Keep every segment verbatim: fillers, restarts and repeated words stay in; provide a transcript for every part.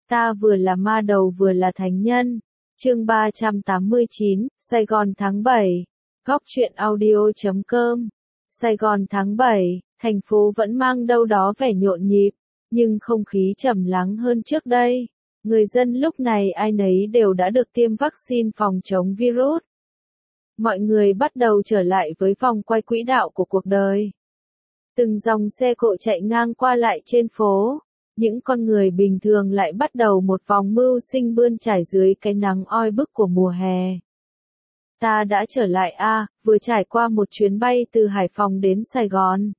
Ta vừa là ma đầu vừa là thánh nhân. Chương ba trăm tám mươi chín, Sài Gòn tháng bảy. Góc truyện audio chấm com. Sài Gòn tháng bảy, thành phố vẫn mang đâu đó vẻ nhộn nhịp, nhưng không khí trầm lắng hơn trước đây. Người dân lúc này ai nấy đều đã được tiêm vaccine phòng chống virus. Mọi người bắt đầu trở lại với vòng quay quỹ đạo của cuộc đời. Từng dòng xe cộ chạy ngang qua lại trên phố. Những con người bình thường lại bắt đầu một vòng mưu sinh bươn trải dưới cái nắng oi bức của mùa hè. Ta đã trở lại a, vừa trải qua một chuyến bay từ Hải Phòng đến Sài Gòn.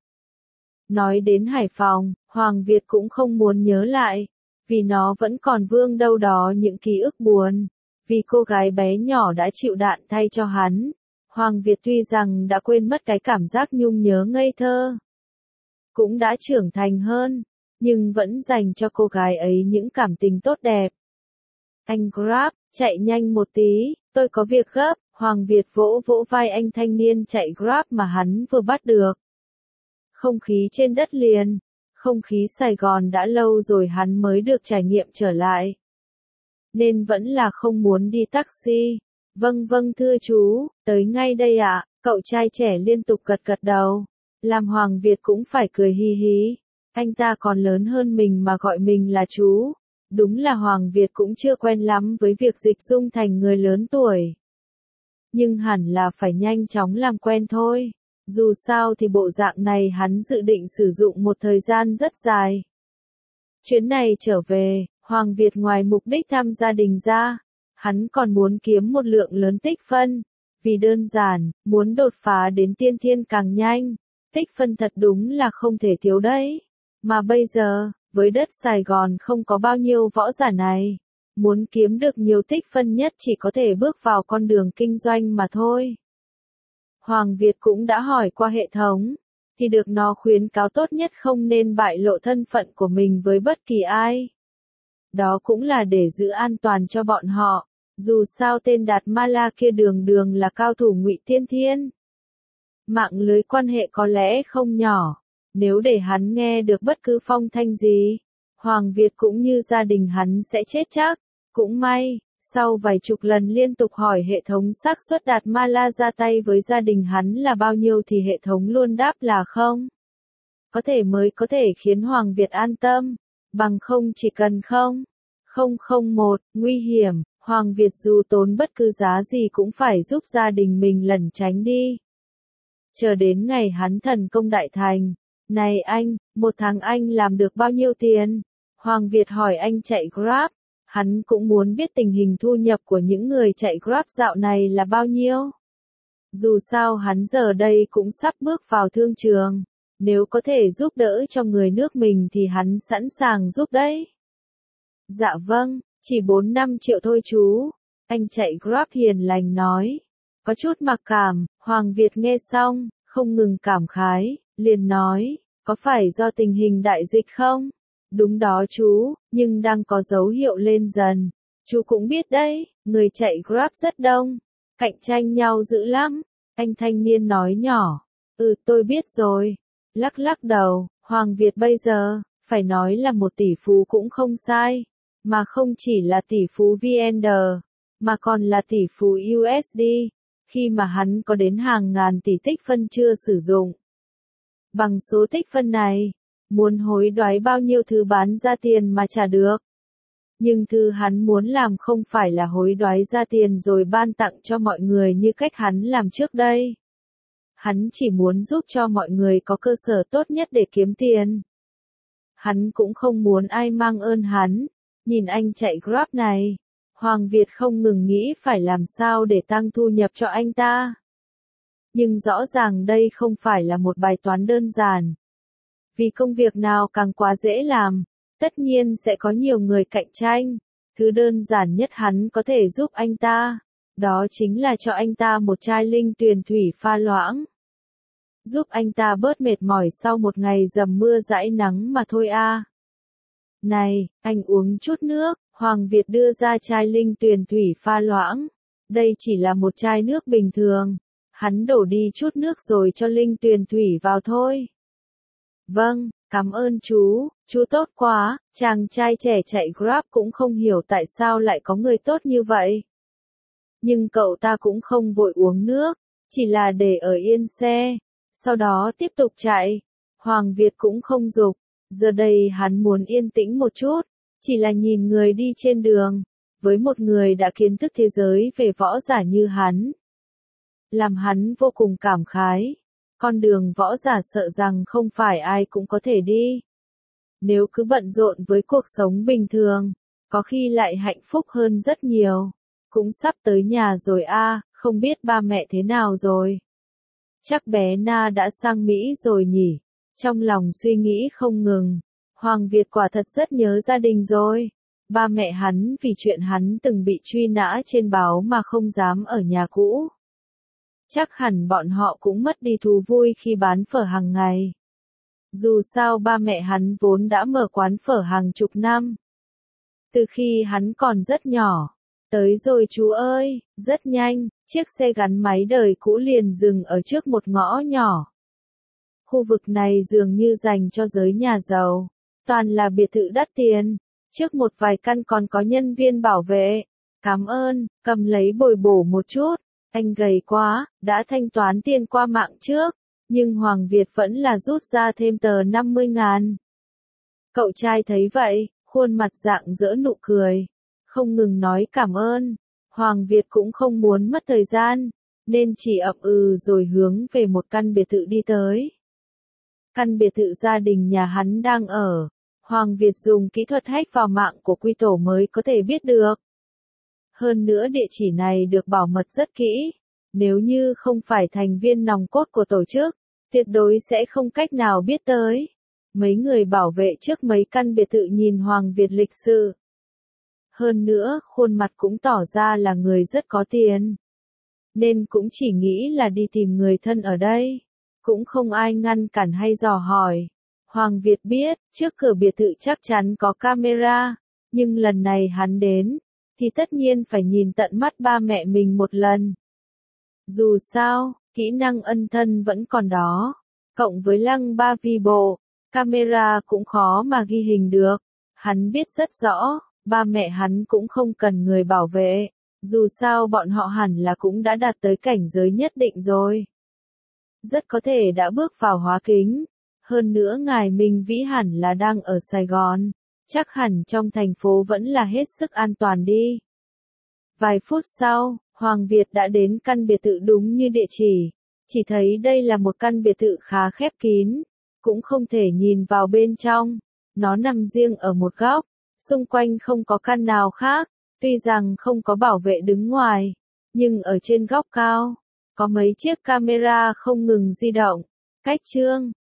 Nói đến Hải Phòng, Hoàng Việt cũng không muốn nhớ lại, vì nó vẫn còn vương đâu đó những ký ức buồn, vì cô gái bé nhỏ đã chịu đạn thay cho hắn. Hoàng Việt tuy rằng đã quên mất cái cảm giác nhung nhớ ngây thơ, cũng đã trưởng thành hơn, nhưng vẫn dành cho cô gái ấy những cảm tình tốt đẹp. Anh Grab, chạy nhanh một tí, tôi có việc gấp. Hoàng Việt vỗ vỗ vai anh thanh niên chạy Grab mà hắn vừa bắt được. Không khí trên đất liền, không khí Sài Gòn đã lâu rồi hắn mới được trải nghiệm trở lại. Nên vẫn là không muốn đi taxi. Vâng vâng thưa chú, tới ngay đây ạ, cậu trai trẻ liên tục gật gật đầu. Làm Hoàng Việt cũng phải cười hi hí. Anh ta còn lớn hơn mình mà gọi mình là chú. Đúng là Hoàng Việt cũng chưa quen lắm với việc dịch dung thành người lớn tuổi. Nhưng hẳn là phải nhanh chóng làm quen thôi. Dù sao thì bộ dạng này hắn dự định sử dụng một thời gian rất dài. Chuyến này trở về, Hoàng Việt ngoài mục đích thăm gia đình ra, hắn còn muốn kiếm một lượng lớn tích phân. Vì đơn giản, muốn đột phá đến tiên thiên càng nhanh, tích phân thật đúng là không thể thiếu đấy. Mà bây giờ, với đất Sài Gòn không có bao nhiêu võ giả này. Muốn kiếm được nhiều tích phân nhất chỉ có thể bước vào con đường kinh doanh mà thôi. Hoàng Việt cũng đã hỏi qua hệ thống, thì được nó khuyến cáo tốt nhất không nên bại lộ thân phận của mình với bất kỳ ai. Đó cũng là để giữ an toàn cho bọn họ, dù sao tên Đạt Ma La kia đường đường là cao thủ ngụy tiên thiên. Mạng lưới quan hệ có lẽ không nhỏ, nếu để hắn nghe được bất cứ phong thanh gì, Hoàng Việt cũng như gia đình hắn sẽ chết chắc. Cũng may, sau vài chục lần liên tục hỏi hệ thống xác suất Đạt Ma La ra tay với gia đình hắn là bao nhiêu thì hệ thống luôn đáp là không. Có thể mới có thể khiến Hoàng Việt an tâm, bằng không chỉ cần không. không không một, nguy hiểm, Hoàng Việt dù tốn bất cứ giá gì cũng phải giúp gia đình mình lẩn tránh đi. Chờ đến ngày hắn thần công đại thành. Này anh, một tháng anh làm được bao nhiêu tiền? Hoàng Việt hỏi anh chạy Grab. Hắn cũng muốn biết tình hình thu nhập của những người chạy Grab dạo này là bao nhiêu. Dù sao hắn giờ đây cũng sắp bước vào thương trường. Nếu có thể giúp đỡ cho người nước mình thì hắn sẵn sàng giúp đấy. Dạ vâng, chỉ bốn năm triệu thôi chú. Anh chạy Grab hiền lành nói. Có chút mặc cảm, Hoàng Việt nghe xong, không ngừng cảm khái, liền nói, có phải do tình hình đại dịch không? Đúng đó chú, nhưng đang có dấu hiệu lên dần. Chú cũng biết đấy, người chạy Grab rất đông, cạnh tranh nhau dữ lắm. Anh thanh niên nói nhỏ, ừ tôi biết rồi. Lắc lắc đầu, Hoàng Việt bây giờ, phải nói là một tỷ phú cũng không sai. Mà không chỉ là tỷ phú vê en đê, mà còn là tỷ phú u ét đê, khi mà hắn có đến hàng ngàn tỷ tích phân chưa sử dụng. Bằng số tích phân này, muốn hối đoái bao nhiêu thứ bán ra tiền mà trả được. Nhưng thứ hắn muốn làm không phải là hối đoái ra tiền rồi ban tặng cho mọi người như cách hắn làm trước đây. Hắn chỉ muốn giúp cho mọi người có cơ sở tốt nhất để kiếm tiền. Hắn cũng không muốn ai mang ơn hắn. Nhìn anh chạy Grab này, Hoàng Việt không ngừng nghĩ phải làm sao để tăng thu nhập cho anh ta. Nhưng rõ ràng đây không phải là một bài toán đơn giản. Vì công việc nào càng quá dễ làm, tất nhiên sẽ có nhiều người cạnh tranh. Thứ đơn giản nhất hắn có thể giúp anh ta, đó chính là cho anh ta một chai linh tuyền thủy pha loãng. Giúp anh ta bớt mệt mỏi sau một ngày dầm mưa dãi nắng mà thôi a. Này, anh uống chút nước. Hoàng Việt đưa ra chai linh tuyền thủy pha loãng. Đây chỉ là một chai nước bình thường. Hắn đổ đi chút nước rồi cho linh tuyền thủy vào thôi. Vâng, Cảm ơn chú, chú tốt quá, chàng trai trẻ chạy Grab cũng không hiểu tại sao lại có người tốt như vậy. Nhưng cậu ta cũng không vội uống nước, chỉ là để ở yên xe, sau đó tiếp tục chạy. Hoàng Việt cũng không giục, giờ đây hắn muốn yên tĩnh một chút, chỉ là nhìn người đi trên đường, với một người đã kiến thức thế giới về võ giả như hắn. Làm hắn vô cùng cảm khái, con đường võ giả sợ rằng không phải ai cũng có thể đi. Nếu cứ bận rộn với cuộc sống bình thường, có khi lại hạnh phúc hơn rất nhiều. Cũng sắp tới nhà rồi a, không biết ba mẹ thế nào rồi. Chắc bé Na đã sang Mỹ rồi nhỉ, trong lòng suy nghĩ không ngừng. Hoàng Việt quả thật rất nhớ gia đình rồi. Ba mẹ hắn vì chuyện hắn từng bị truy nã trên báo mà không dám ở nhà cũ. Chắc hẳn bọn họ cũng mất đi thú vui khi bán phở hàng ngày. Dù sao ba mẹ hắn vốn đã mở quán phở hàng chục năm. Từ khi hắn còn rất nhỏ. Tới rồi chú ơi, rất nhanh, chiếc xe gắn máy đời cũ liền dừng ở trước một ngõ nhỏ. Khu vực này dường như dành cho giới nhà giàu, toàn là biệt thự đắt tiền, trước một vài căn còn có nhân viên bảo vệ. Cảm ơn, cầm lấy bồi bổ một chút, anh gầy quá, đã thanh toán tiền qua mạng trước, nhưng Hoàng Việt vẫn là rút ra thêm tờ năm mươi ngàn. Cậu trai thấy vậy, khuôn mặt rạng rỡ nụ cười. Không ngừng nói cảm ơn, Hoàng Việt cũng không muốn mất thời gian, nên chỉ ậm ừ rồi hướng về một căn biệt thự đi tới. Căn biệt thự gia đình nhà hắn đang ở, Hoàng Việt dùng kỹ thuật hack vào mạng của quy tổ mới có thể biết được. Hơn nữa địa chỉ này được bảo mật rất kỹ, nếu như không phải thành viên nòng cốt của tổ chức, tuyệt đối sẽ không cách nào biết tới. Mấy người bảo vệ trước mấy căn biệt thự nhìn Hoàng Việt lịch sự. Hơn nữa, khuôn mặt cũng tỏ ra là người rất có tiền. Nên cũng chỉ nghĩ là đi tìm người thân ở đây. Cũng không ai ngăn cản hay dò hỏi. Hoàng Việt biết, trước cửa biệt thự chắc chắn có camera. Nhưng lần này hắn đến, thì tất nhiên phải nhìn tận mắt ba mẹ mình một lần. Dù sao, kỹ năng ân thân vẫn còn đó. Cộng với lăng ba vi bộ, camera cũng khó mà ghi hình được. Hắn biết rất rõ. Ba mẹ hắn cũng không cần người bảo vệ, dù sao bọn họ hẳn là cũng đã đạt tới cảnh giới nhất định rồi. Rất có thể đã bước vào hóa kính, hơn nữa ngài Minh Vĩ hẳn là đang ở Sài Gòn, chắc hẳn trong thành phố vẫn là hết sức an toàn đi. Vài phút sau, Hoàng Việt đã đến căn biệt thự đúng như địa chỉ, chỉ thấy đây là một căn biệt thự khá khép kín, cũng không thể nhìn vào bên trong, nó nằm riêng ở một góc. Xung quanh không có căn nào khác, tuy rằng không có bảo vệ đứng ngoài, nhưng ở trên góc cao, có mấy chiếc camera không ngừng di động. Cách chương